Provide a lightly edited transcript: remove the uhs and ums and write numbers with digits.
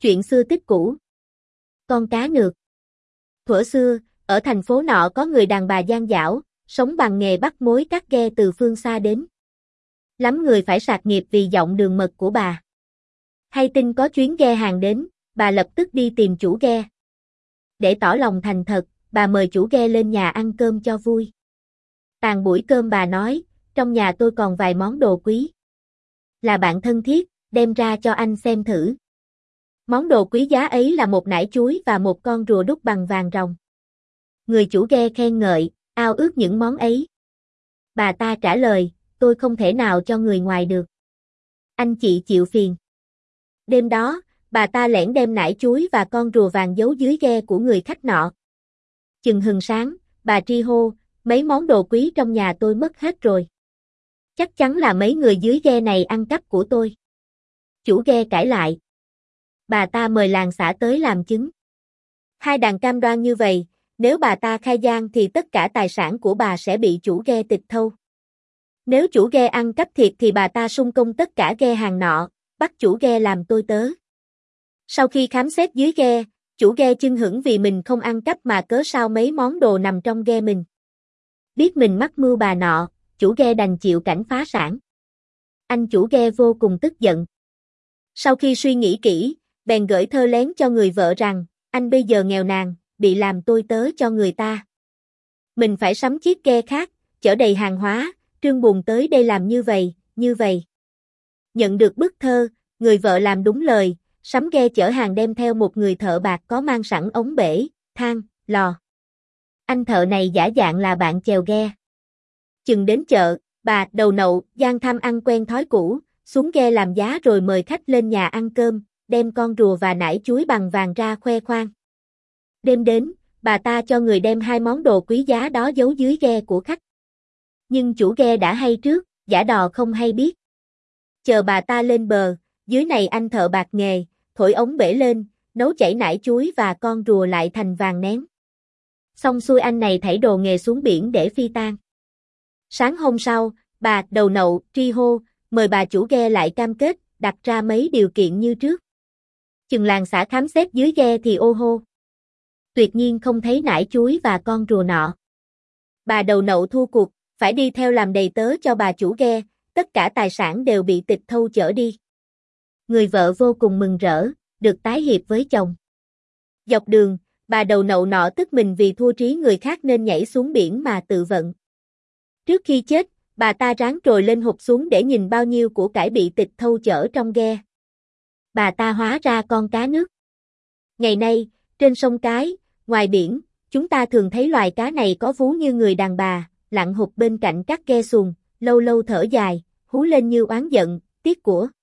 Chuyện xưa tích cũ. Con cá nược. Thuở xưa, ở thành phố nọ có người đàn bà gian dảo, sống bằng nghề bắt mối cắt ghe từ phương xa đến. Lắm người phải sạc nghiệp vì giọng đường mật của bà. Hay tin có chuyến ghe hàng đến, bà lập tức đi tìm chủ ghe. Để tỏ lòng thành thật, bà mời chủ ghe lên nhà ăn cơm cho vui. Tàn buổi cơm bà nói, trong nhà tôi còn vài món đồ quý. Là bạn thân thiết, đem ra cho anh xem thử. Món đồ quý giá ấy là một nải chuối và một con rùa đúc bằng vàng ròng. Người chủ ghe khen ngợi, ao ước những món ấy. Bà ta trả lời, tôi không thể nào cho người ngoài được. Anh chị chịu phiền. Đêm đó, bà ta lẻn đem nải chuối và con rùa vàng giấu dưới ghe của người khách nọ. Chừng hừng sáng, bà tri hô, mấy món đồ quý trong nhà tôi mất hết rồi. Chắc chắn là mấy người dưới ghe này ăn cắp của tôi. Chủ ghe cãi lại. Bà ta mời làng xã tới làm chứng. Hai đàn cam đoan như vậy, nếu bà ta khai gian thì tất cả tài sản của bà sẽ bị chủ ghe tịch thâu. Nếu chủ ghe ăn cắp thiệt thì bà ta sung công tất cả ghe hàng nọ, bắt chủ ghe làm tôi tớ. Sau khi khám xét dưới ghe, chủ ghe chưng hửng vì mình không ăn cắp mà cớ sao mấy món đồ nằm trong ghe mình. Biết mình mắc mưu bà nọ, chủ ghe đành chịu cảnh phá sản. Anh chủ ghe vô cùng tức giận. Sau khi suy nghĩ kỹ, bèn gửi thơ lén cho người vợ rằng, anh bây giờ nghèo nàn, bị làm tôi tớ cho người ta. Mình phải sắm chiếc ghe khác, chở đầy hàng hóa, trương buồn tới đây làm như vậy, như vậy. Nhận được bức thơ, người vợ làm đúng lời, sắm ghe chở hàng đem theo một người thợ bạc có mang sẵn ống bể, than, lò. Anh thợ này giả dạng là bạn chèo ghe. Chừng đến chợ, bà đầu nậu, gian tham ăn quen thói cũ, xuống ghe làm giá rồi mời khách lên nhà ăn cơm, đem con rùa và nải chuối bằng vàng ra khoe khoang. Đêm đến, bà ta cho người đem hai món đồ quý giá đó giấu dưới ghe của khách. Nhưng chủ ghe đã hay trước, giả đò không hay biết. Chờ bà ta lên bờ, dưới này anh thợ bạc nghề, thổi ống bể lên, nấu chảy nải chuối và con rùa lại thành vàng nén. Xong xuôi anh này thảy đồ nghề xuống biển để phi tang. Sáng hôm sau, bà đầu nậu tri hô, mời bà chủ ghe lại cam kết, đặt ra mấy điều kiện như trước. Chừng làng xã khám xét dưới ghe thì ô hô. Tuyệt nhiên không thấy nải chuối và con rùa nọ. Bà đầu nậu thua cuộc, phải đi theo làm đầy tớ cho bà chủ ghe, tất cả tài sản đều bị tịch thâu chở đi. Người vợ vô cùng mừng rỡ, được tái hiệp với chồng. Dọc đường, bà đầu nậu nọ tức mình vì thua trí người khác nên nhảy xuống biển mà tự vận. Trước khi chết, bà ta ráng trồi lên hụt xuống để nhìn bao nhiêu của cải bị tịch thâu chở trong ghe. Bà ta hóa ra con cá nước. Ngày nay, trên sông Cái, ngoài biển, chúng ta thường thấy loài cá này có vú như người đàn bà, lặn hụt bên cạnh các ghe xuồng, lâu lâu thở dài, hú lên như oán giận, tiếc của.